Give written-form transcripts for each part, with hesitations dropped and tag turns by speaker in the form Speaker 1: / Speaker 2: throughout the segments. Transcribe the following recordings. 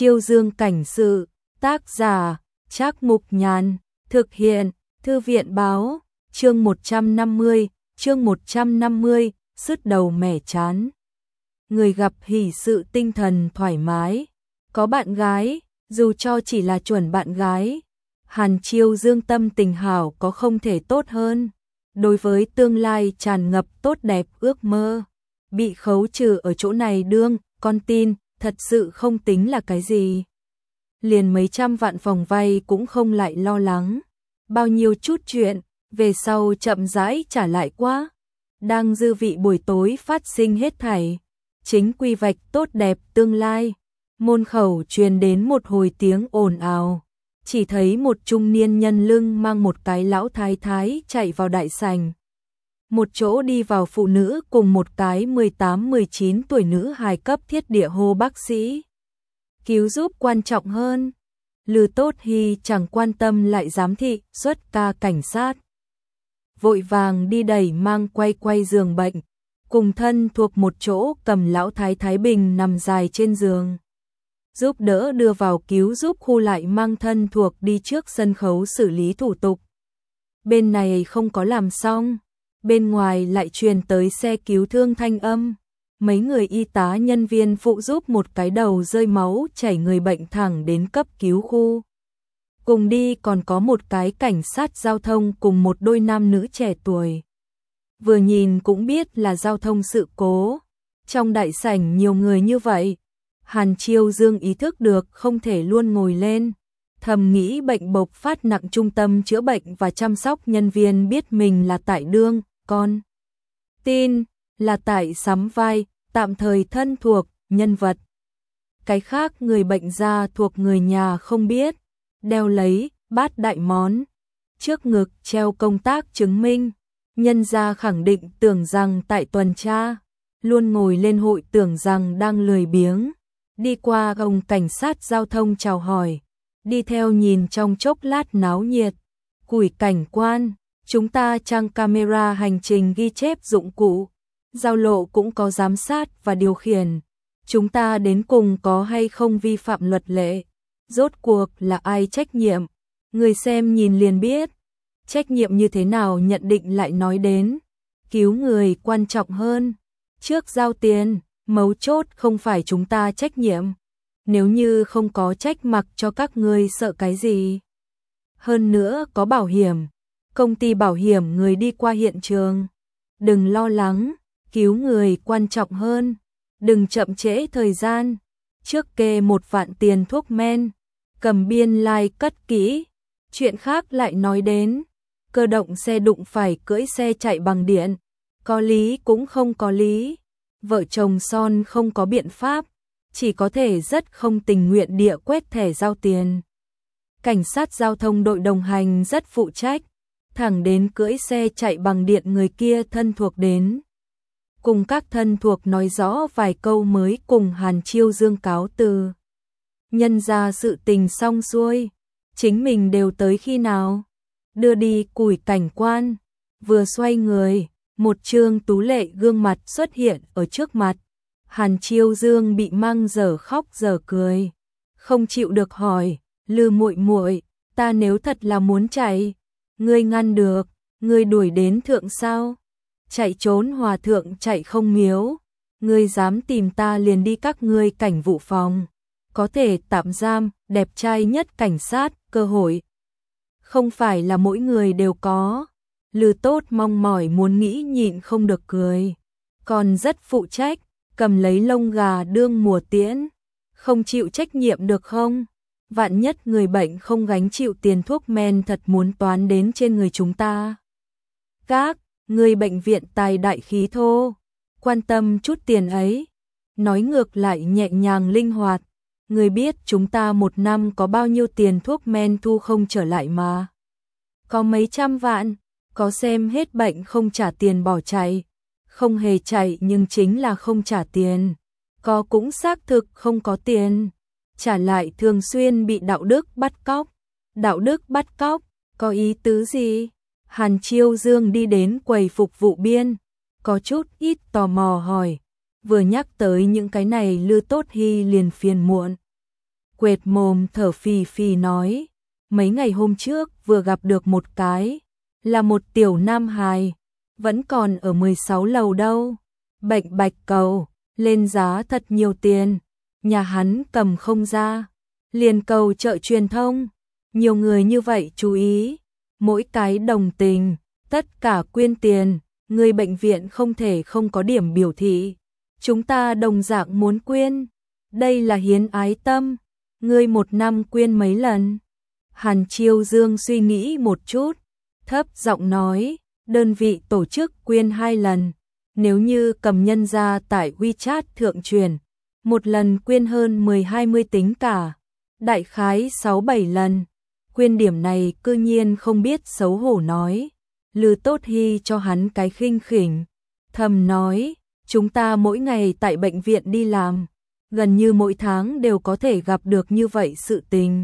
Speaker 1: Chiêu Dương cảnh sự, tác giả, Trác Mục Nhàn, thực hiện, Thư viện báo, chương 150, sứt đầu mẻ chán. Người gặp hỷ sự tinh thần thoải mái, có bạn gái, dù cho chỉ là chuẩn bạn gái. Hàn Chiêu Dương tâm tình hảo có không thể tốt hơn, đối với tương lai tràn ngập tốt đẹp ước mơ. Bị khấu trừ ở chỗ này đương, con tin, thật sự không tính là cái gì. Liền mấy trăm vạn vòng vay cũng không lại lo lắng. Bao nhiêu chút chuyện, về sau chậm rãi trả lại quá. Đang dư vị buổi tối phát sinh hết thảy. Chính quy vạch tốt đẹp tương lai. Môn khẩu truyền đến một hồi tiếng ồn ào. Chỉ thấy một trung niên nhân lưng mang một cái lão thái thái chạy vào đại sảnh. Một chỗ đi vào phụ nữ cùng một cái 18-19 tuổi nữ hài cấp thiết địa hô bác sĩ. Cứu giúp quan trọng hơn. Lư Tốt Hy chẳng quan tâm lại giám thị, xuất ca cảnh sát. Vội vàng đi đẩy mang quay giường bệnh, cùng thân thuộc một chỗ cầm lão thái thái bình nằm dài trên giường. Giúp đỡ đưa vào cứu giúp khu lại mang thân thuộc đi trước sân khấu xử lý thủ tục. Bên này không có làm xong, bên ngoài lại truyền tới xe cứu thương thanh âm. Mấy người y tá nhân viên phụ giúp một cái đầu rơi máu chảy người bệnh thẳng đến cấp cứu khu. Cùng đi còn có một cái cảnh sát giao thông cùng một đôi nam nữ trẻ tuổi. Vừa nhìn cũng biết là giao thông sự cố. Trong đại sảnh nhiều người như vậy, Hàn Chiêu Dương ý thức được không thể luôn ngồi lên. Thầm nghĩ bệnh bộc phát nặng trung tâm chữa bệnh và chăm sóc nhân viên biết mình là tại đương, con tin, là tại sắm vai, tạm thời thân thuộc, nhân vật. Cái khác người bệnh gia thuộc người nhà không biết, đeo lấy, bát đại món. Trước ngực treo công tác chứng minh, nhân gia khẳng định tưởng rằng tại tuần tra, luôn ngồi lên hội tưởng rằng đang lười biếng. Đi qua ông cảnh sát giao thông chào hỏi, đi theo nhìn trong chốc lát náo nhiệt. Củi cảnh quan, chúng ta trang camera hành trình ghi chép dụng cụ. Giao lộ cũng có giám sát và điều khiển. Chúng ta đến cùng có hay không vi phạm luật lệ. Rốt cuộc là ai trách nhiệm? Người xem nhìn liền biết. Trách nhiệm như thế nào nhận định lại nói đến. Cứu người quan trọng hơn. Trước giao tiền, mấu chốt không phải chúng ta trách nhiệm. Nếu như không có trách mặc cho các ngươi sợ cái gì. Hơn nữa có bảo hiểm. Công ty bảo hiểm người đi qua hiện trường. Đừng lo lắng. Cứu người quan trọng hơn, đừng chậm trễ thời gian. Trước kê 1 vạn tiền thuốc men, cầm biên lai cất kỹ. Chuyện khác lại nói đến, cơ động xe đụng phải cưỡi xe chạy bằng điện, có lý cũng không có lý. Vợ chồng son không có biện pháp, chỉ có thể rất không tình nguyện địa quét thẻ giao tiền. Cảnh sát giao thông đội đồng hành rất phụ trách, thẳng đến cưỡi xe chạy bằng điện người kia thân thuộc đến. Cùng các thân thuộc nói rõ vài câu mới cùng Hàn Chiêu Dương cáo từ. Nhân ra sự tình xong xuôi, chính mình đều tới khi nào. Đưa đi củi cảnh quan, vừa xoay người, một trương tú lệ gương mặt xuất hiện ở trước mặt. Hàn Chiêu Dương bị mang dở khóc dở cười, không chịu được hỏi, Lư muội muội, ta nếu thật là muốn chạy, ngươi ngăn được, ngươi đuổi đến thượng sao? Chạy trốn hòa thượng chạy không miếu, ngươi dám tìm ta liền đi các ngươi cảnh vụ phòng, có thể tạm giam, đẹp trai nhất cảnh sát, cơ hội. Không phải là mỗi người đều có. Lư Tốt mong mỏi muốn nghĩ nhịn không được cười, còn rất phụ trách, cầm lấy lông gà đương mùa tiễn, không chịu trách nhiệm được không? Vạn nhất người bệnh không gánh chịu tiền thuốc men thật muốn toán đến trên người chúng ta. Các người bệnh viện tài đại khí thô, quan tâm chút tiền ấy. Nói ngược lại nhẹ nhàng linh hoạt. Người biết chúng ta một năm có bao nhiêu tiền thuốc men thu không trở lại mà. Có mấy trăm vạn, có xem hết bệnh không trả tiền bỏ chạy. Không hề chạy nhưng chính là không trả tiền. Có cũng xác thực không có tiền. Trả lại thường xuyên bị đạo đức bắt cóc. Đạo đức bắt cóc, có ý tứ gì? Hàn Chiêu Dương đi đến quầy phục vụ biên, có chút ít tò mò hỏi. Vừa nhắc tới những cái này Lư Tốt Hy liền phiền muộn. quệt mồm thở phì phì nói, mấy ngày hôm trước vừa gặp được một cái, là một tiểu nam hài, vẫn còn ở 16 lầu đâu, bệnh bạch cầu, lên giá thật nhiều tiền, nhà hắn cầm không ra, liền cầu chợ truyền thông, nhiều người như vậy chú ý, mỗi cái đồng tình, tất cả quyên tiền, người bệnh viện không thể không có điểm biểu thị, chúng ta đồng dạng muốn quyên, đây là hiến ái tâm, ngươi một năm quyên mấy lần? Hàn Chiêu Dương suy nghĩ một chút, thấp giọng nói, đơn vị tổ chức quyên 2 lần, nếu như cầm nhân ra tại WeChat thượng truyền, một lần quyên hơn 10-20 tính cả, đại khái 6-7 lần, quyên điểm này cư nhiên không biết xấu hổ nói, Lư Tốt Hy cho hắn cái khinh khỉnh, thầm nói, chúng ta mỗi ngày tại bệnh viện đi làm, gần như mỗi tháng đều có thể gặp được như vậy sự tình.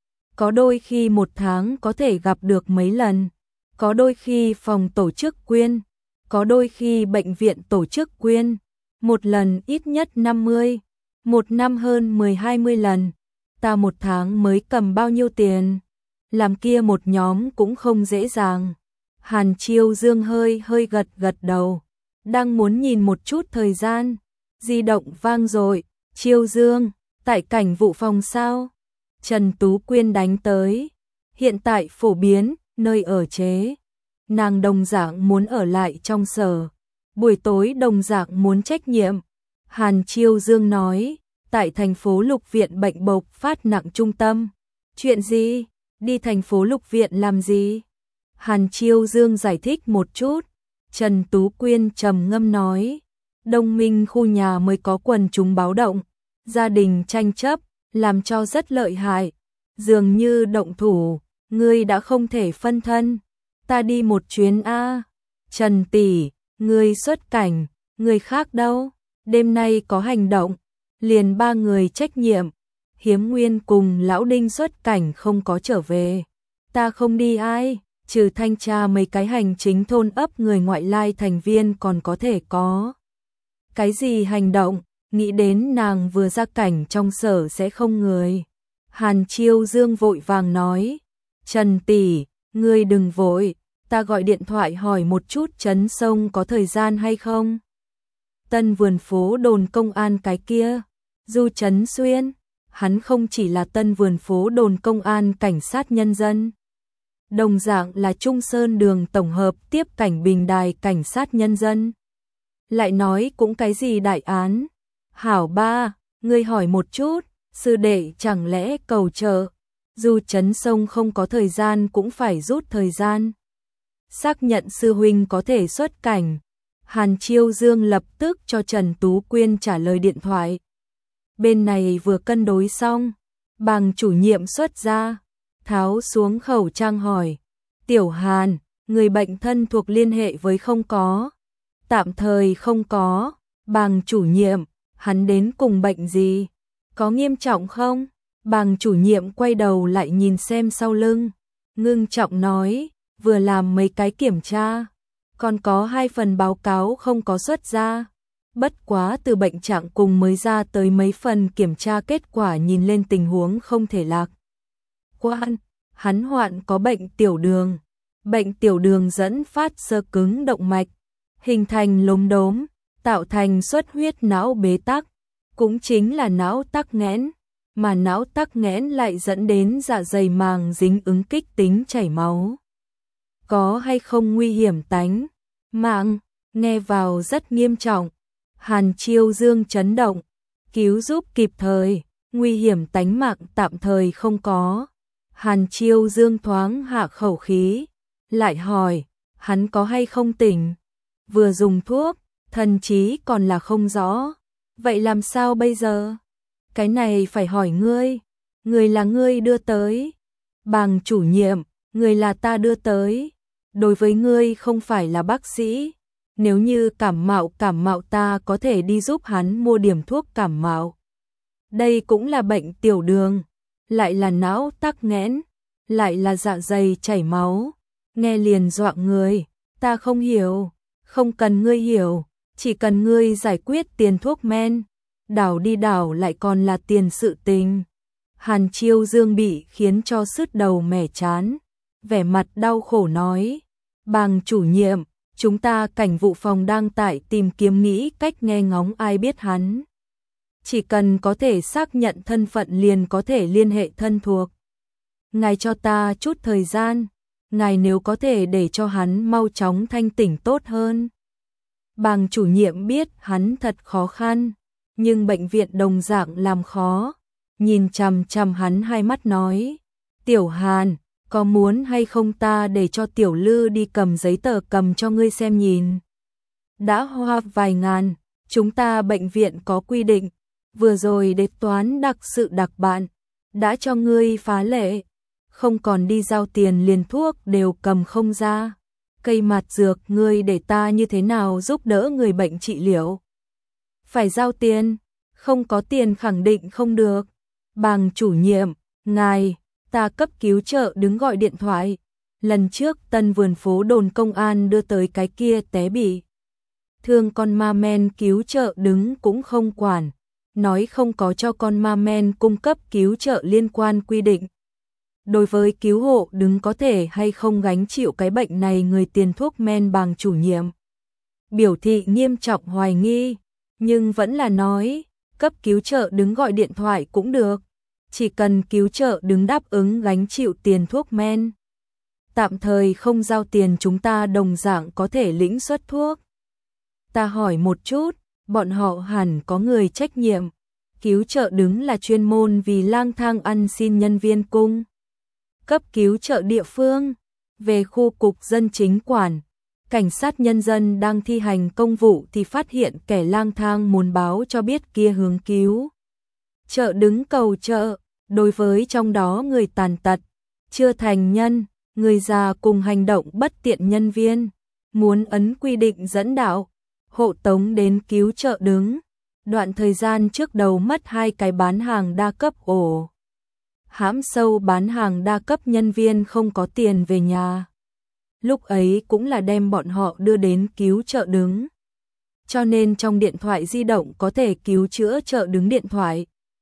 Speaker 1: Có đôi khi một tháng có thể gặp được mấy lần, có đôi khi phòng tổ chức quyên, có đôi khi bệnh viện tổ chức quyên, một lần ít nhất 50, một năm hơn 10-20 lần, ta một tháng mới cầm bao nhiêu tiền, làm kia một nhóm cũng không dễ dàng. Hàn Chiêu Dương hơi gật đầu, đang muốn nhìn một chút thời gian, di động vang rồi, Chiêu Dương, tại cảnh vụ phòng sao? Trần Tú Quyên đánh tới, hiện tại phổ biến, nơi ở chế. Nàng đồng dạng muốn ở lại trong sở, buổi tối đồng dạng muốn trách nhiệm. Hàn Chiêu Dương nói, tại thành phố Lục Viện bệnh bộc phát nặng trung tâm. Chuyện gì? Đi thành phố Lục Viện làm gì? Hàn Chiêu Dương giải thích một chút. Trần Tú Quyên trầm ngâm nói, Đông Minh khu nhà mới có quần chúng báo động, gia đình tranh chấp, làm cho rất lợi hại, dường như động thủ, ngươi đã không thể phân thân, ta đi một chuyến a. Trần tỷ, ngươi xuất cảnh, người khác đâu? Đêm nay có hành động, liền 3 người trách nhiệm, Hiếm Nguyên cùng lão Đinh xuất cảnh không có trở về, ta không đi ai, trừ thanh tra mấy cái hành chính thôn ấp người ngoại lai thành viên còn có thể có. Cái gì hành động? Nghĩ đến nàng vừa ra cảnh trong sở sẽ không người. Hàn Chiêu Dương vội vàng nói, Trần tỷ, ngươi đừng vội, ta gọi điện thoại hỏi một chút Trấn Sông có thời gian hay không. Tân Vườn phố đồn công an cái kia, Du Trấn Xuyên, hắn không chỉ là Tân Vườn phố đồn công an cảnh sát nhân dân, đồng dạng là Trung Sơn đường tổng hợp tiếp cảnh bình đài cảnh sát nhân dân. Lại nói cũng cái gì đại án. Hảo ba, ngươi hỏi một chút, sư đệ chẳng lẽ cầu trợ, dù Trấn Sông không có thời gian cũng phải rút thời gian. Xác nhận sư huynh có thể xuất cảnh, Hàn Chiêu Dương lập tức cho Trần Tú Quyên trả lời điện thoại. Bên này vừa cân đối xong, Bàng chủ nhiệm xuất ra, tháo xuống khẩu trang hỏi, Tiểu Hàn, người bệnh thân thuộc liên hệ với không có? Tạm thời không có. Bàng chủ nhiệm, hắn đến cùng bệnh gì? Có nghiêm trọng không? Bàng chủ nhiệm quay đầu lại nhìn xem sau lưng, ngưng trọng nói, vừa làm mấy cái kiểm tra, còn có 2 phần báo cáo không có xuất ra. Bất quá từ bệnh trạng cùng mới ra tới mấy phần kiểm tra kết quả nhìn lên tình huống không thể lạc quan, hắn hoạn có bệnh tiểu đường. Bệnh tiểu đường dẫn phát xơ cứng động mạch, hình thành lốm đốm, tạo thành xuất huyết não bế tắc, cũng chính là não tắc nghẽn, mà não tắc nghẽn lại dẫn đến dạ dày màng dính ứng kích tính chảy máu. Có hay không nguy hiểm tánh mạng? Nghe vào rất nghiêm trọng. Hàn Chiêu Dương chấn động, cứu giúp kịp thời, nguy hiểm tánh mạng tạm thời không có. Hàn Chiêu Dương thoáng hạ khẩu khí, lại hỏi, hắn có hay không tỉnh? Vừa dùng thuốc, thần trí còn là không rõ. Vậy làm sao bây giờ? Cái này phải hỏi ngươi. Người là ngươi đưa tới. Bàng chủ nhiệm, người là ta đưa tới. Đối với ngươi không phải là bác sĩ. Nếu như cảm mạo ta có thể đi giúp hắn mua điểm thuốc cảm mạo. Đây cũng là bệnh tiểu đường, lại là não tắc nghẽn, lại là dạ dày chảy máu. Nghe liền dọa người, ta không hiểu, không cần ngươi hiểu, chỉ cần ngươi giải quyết tiền thuốc men, đảo đi đảo lại còn là tiền sự tình. Hàn Chiêu Dương bị khiến cho sứt đầu mẻ trán, vẻ mặt đau khổ nói, Bàng chủ nhiệm, chúng ta cảnh vụ phòng đang tại tìm kiếm nghĩ cách nghe ngóng ai biết hắn. Chỉ cần có thể xác nhận thân phận liền có thể liên hệ thân thuộc. Ngài cho ta chút thời gian, ngài nếu có thể để cho hắn mau chóng thanh tỉnh tốt hơn. Bàng chủ nhiệm biết hắn thật khó khăn, nhưng bệnh viện đồng dạng làm khó. Nhìn chằm chằm hắn hai mắt nói, Tiểu Hàn, có muốn hay không ta để cho Tiểu Lư đi cầm giấy tờ cầm cho ngươi xem nhìn. Đã hoa vài ngàn, chúng ta bệnh viện có quy định, vừa rồi đế toán đặc sự đặc bạn, đã cho ngươi phá lệ, không còn đi giao tiền liền thuốc đều cầm không ra. Cây mạt dược ngươi để ta như thế nào giúp đỡ người bệnh trị liệu? Phải giao tiền, không có tiền khẳng định không được. Bàng chủ nhiệm, ngài, ta cấp cứu trợ đứng gọi điện thoại. Lần trước Tân Vườn phố đồn công an đưa tới cái kia té bị thương con ma men cứu trợ đứng cũng không quản, nói không có cho con ma men cung cấp cứu trợ liên quan quy định. Đối với cứu hộ đứng có thể hay không gánh chịu cái bệnh này người tiền thuốc men Bàng chủ nhiệm biểu thị nghiêm trọng hoài nghi, nhưng vẫn là nói, cấp cứu trợ đứng gọi điện thoại cũng được, chỉ cần cứu trợ đứng đáp ứng gánh chịu tiền thuốc men. Tạm thời không giao tiền chúng ta đồng dạng có thể lĩnh suất thuốc. Ta hỏi một chút, bọn họ hẳn có người trách nhiệm, cứu trợ đứng là chuyên môn vì lang thang ăn xin nhân viên cung cấp cứu trợ địa phương, về khu cục dân chính quản. Cảnh sát nhân dân đang thi hành công vụ thì phát hiện kẻ lang thang muốn báo cho biết kia hướng cứu trợ đứng cầu trợ, đối với trong đó người tàn tật, chưa thành nhân, người già cùng hành động bất tiện nhân viên, muốn ấn quy định dẫn đạo, hộ tống đến cứu trợ đứng. Đoạn thời gian trước đầu mất 2 cái bán hàng đa cấp ổ hãm sâu bán hàng đa cấp nhân viên không có tiền về nhà. Lúc ấy cũng là đem bọn họ đưa đến cứu trợ đứng. Cho nên trong điện thoại di động có thể cứu chữa trợ đứng điện thoại.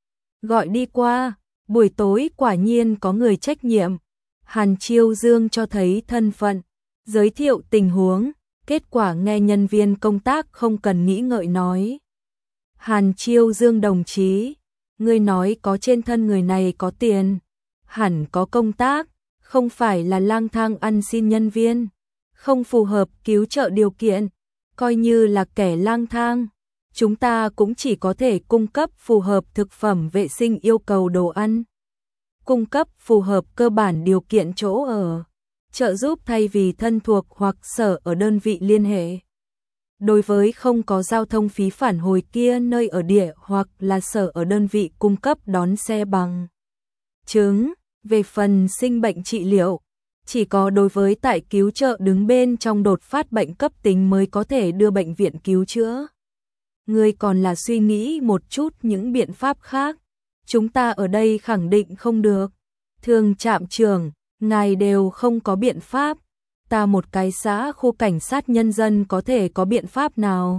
Speaker 1: Gọi đi qua, buổi tối quả nhiên có người trách nhiệm. Hàn Chiêu Dương cho thấy thân phận, giới thiệu tình huống, kết quả nghe nhân viên công tác không cần nghĩ ngợi nói. Hàn Chiêu Dương đồng chí, ngươi nói có trên thân người này có tiền, hẳn có công tác, không phải là lang thang ăn xin nhân viên, không phù hợp cứu trợ điều kiện, coi như là kẻ lang thang. Chúng ta cũng chỉ có thể cung cấp phù hợp thực phẩm vệ sinh yêu cầu đồ ăn, cung cấp phù hợp cơ bản điều kiện chỗ ở, trợ giúp thay vì thân thuộc hoặc sở ở đơn vị liên hệ. Đối với không có giao thông phí phản hồi kia nơi ở địa hoặc là sở ở đơn vị cung cấp đón xe bằng chứng. Về phần sinh bệnh trị liệu, chỉ có đối với tại cứu trợ đứng bên trong đột phát bệnh cấp tính mới có thể đưa bệnh viện cứu chữa. Ngươi còn là suy nghĩ một chút những biện pháp khác, chúng ta ở đây khẳng định không được. Thường trạm trưởng, ngài đều không có biện pháp, ta một cái xã khu cảnh sát nhân dân có thể có biện pháp nào?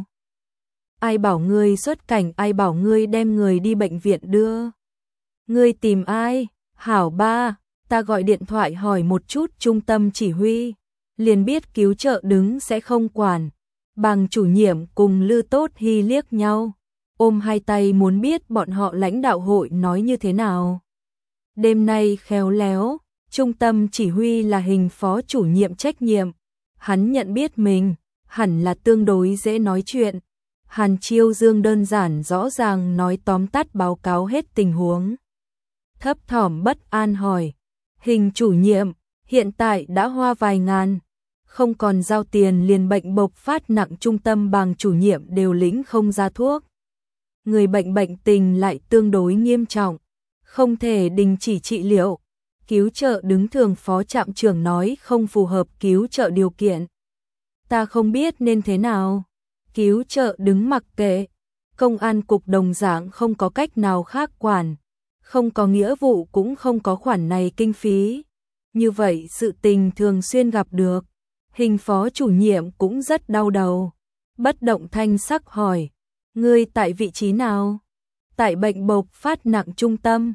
Speaker 1: Ai bảo ngươi xuất cảnh, ai bảo ngươi đem người đi bệnh viện đưa? Ngươi tìm ai? Hảo ba, ta gọi điện thoại hỏi một chút trung tâm chỉ huy, liền biết cứu trợ đứng sẽ không quản. Bàng chủ nhiệm cùng Lư Tốt Hy liếc nhau, ôm hai tay muốn biết bọn họ lãnh đạo hội nói như thế nào. Đêm nay khéo léo, trung tâm chỉ huy là hình phó chủ nhiệm trách nhiệm, hắn nhận biết mình, hẳn là tương đối dễ nói chuyện. Hàn Chiêu Dương đơn giản rõ ràng nói tóm tắt báo cáo hết tình huống. Thấp thỏm bất an hỏi, hình chủ nhiệm, hiện tại đã hoa vài ngàn, không còn giao tiền liền bệnh bộc phát nặng trung tâm Bàng chủ nhiệm đều lĩnh không ra thuốc. Người bệnh bệnh tình lại tương đối nghiêm trọng, không thể đình chỉ trị liệu. Cứu trợ đứng thường phó trạm trưởng nói không phù hợp cứu trợ điều kiện. Ta không biết nên thế nào. Cứu trợ đứng mặc kệ, công an cục đồng dạng không có cách nào khác quản, không có nghĩa vụ cũng không có khoản này kinh phí. Như vậy sự tình thường xuyên gặp được. Hình phó chủ nhiệm cũng rất đau đầu. Bất động thanh sắc hỏi, ngươi tại vị trí nào? Tại bệnh bộc phát nặng trung tâm.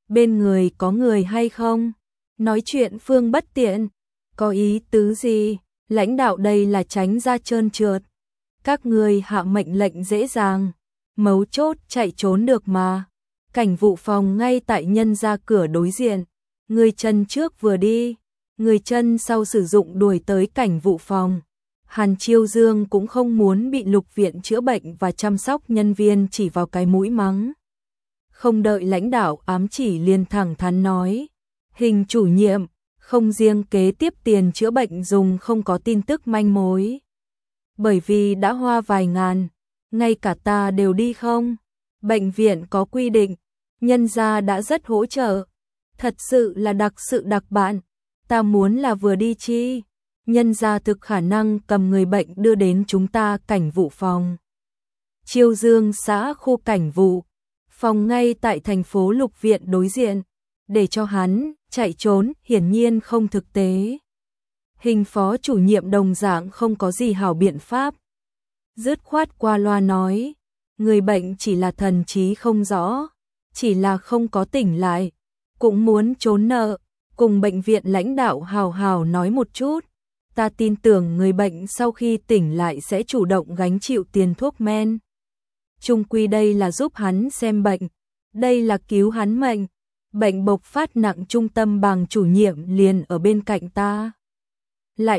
Speaker 1: bên người có người hay không? Nói chuyện Phương bất tiện, có ý tứ gì? Lãnh đạo đây là tránh ra trơn trượt. Các người hạ mệnh lệnh dễ dàng, mấu chốt chạy trốn được mà. Cảnh vụ phòng ngay tại nhân ra cửa đối diện, người chân trước vừa đi, người chân sau sử dụng đuổi tới cảnh vụ phòng. Hàn Chiêu Dương cũng không muốn bị Lục viện chữa bệnh và chăm sóc nhân viên chỉ vào cái mũi mắng. Không đợi lãnh đạo ám chỉ liền thẳng thắn nói, Hình chủ nhiệm, không riêng kế tiếp tiền chữa bệnh dùng không có tin tức manh mối. Bởi vì đã hoa vài ngàn, ngay cả ta đều đi không. Bệnh viện có quy định, nhân gia đã rất hỗ trợ. Thật sự là đặc sự đặc bạn, ta muốn là vừa đi chi. Nhân gia thực khả năng cầm người bệnh đưa đến chúng ta cảnh vụ phòng. Chiêu Dương xã khu cảnh vụ, phòng ngay tại thành phố Lục viện đối diện, để cho hắn chạy trốn hiển nhiên không thực tế. Hình phó chủ nhiệm đồng dạng không có gì hảo biện pháp. Dứt khoát qua loa nói, người bệnh chỉ là thần trí không rõ, chỉ là không có tỉnh lại, cũng muốn trốn nợ, cùng bệnh viện lãnh đạo hào hào nói một chút. Ta tin tưởng người bệnh sau khi tỉnh lại sẽ chủ động gánh chịu tiền thuốc men. Chung quy đây là giúp hắn xem bệnh, đây là cứu hắn mệnh. Bệnh bộc phát nặng trung tâm bằng chủ nhiệm liền ở bên cạnh ta. Lại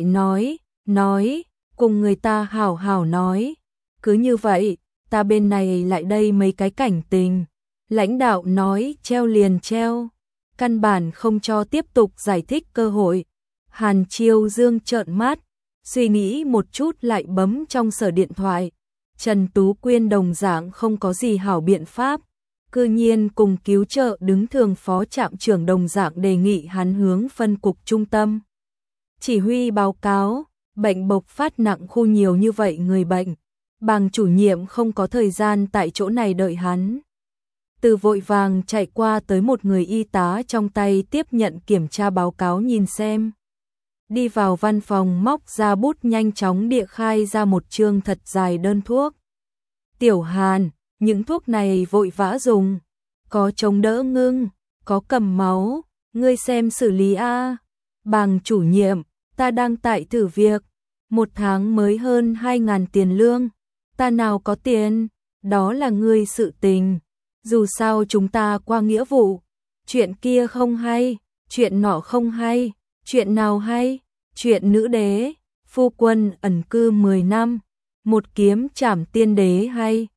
Speaker 1: nói, cùng người ta hào hào nói. Cứ như vậy, ta bên này lại đây mấy cái cảnh tình. Lãnh đạo nói treo liền treo, căn bản không cho tiếp tục giải thích cơ hội. Hàn Chiêu Dương trợn mắt, suy nghĩ một chút lại bấm trong sở điện thoại. Trần Tú Quyên đồng dạng không có gì hảo biện pháp. Cư nhiên cùng cứu trợ đứng thường phó trạm trưởng đồng dạng đề nghị hắn hướng phân cục trung tâm. Chỉ huy báo cáo, bệnh bộc phát nặng khu nhiều như vậy người bệnh. Bàng chủ nhiệm không có thời gian tại chỗ này đợi hắn. Từ vội vàng chạy qua tới một người y tá trong tay tiếp nhận kiểm tra báo cáo nhìn xem. Đi vào văn phòng móc ra bút nhanh chóng địa khai ra một chương thật dài đơn thuốc. Tiểu Hàn, những thuốc này vội vã dùng, có chống đỡ ngưng, có cầm máu, ngươi xem xử lý a. Bàng chủ nhiệm, ta đang tại thử việc, 1 tháng mới hơn 2.000 tiền lương, ta nào có tiền, đó là ngươi sự tình. Dù sao chúng ta qua nghĩa vụ, chuyện kia không hay, chuyện nọ không hay, chuyện nào hay, chuyện nữ đế, phu quân ẩn cư 10 năm, một kiếm trảm tiên đế hay.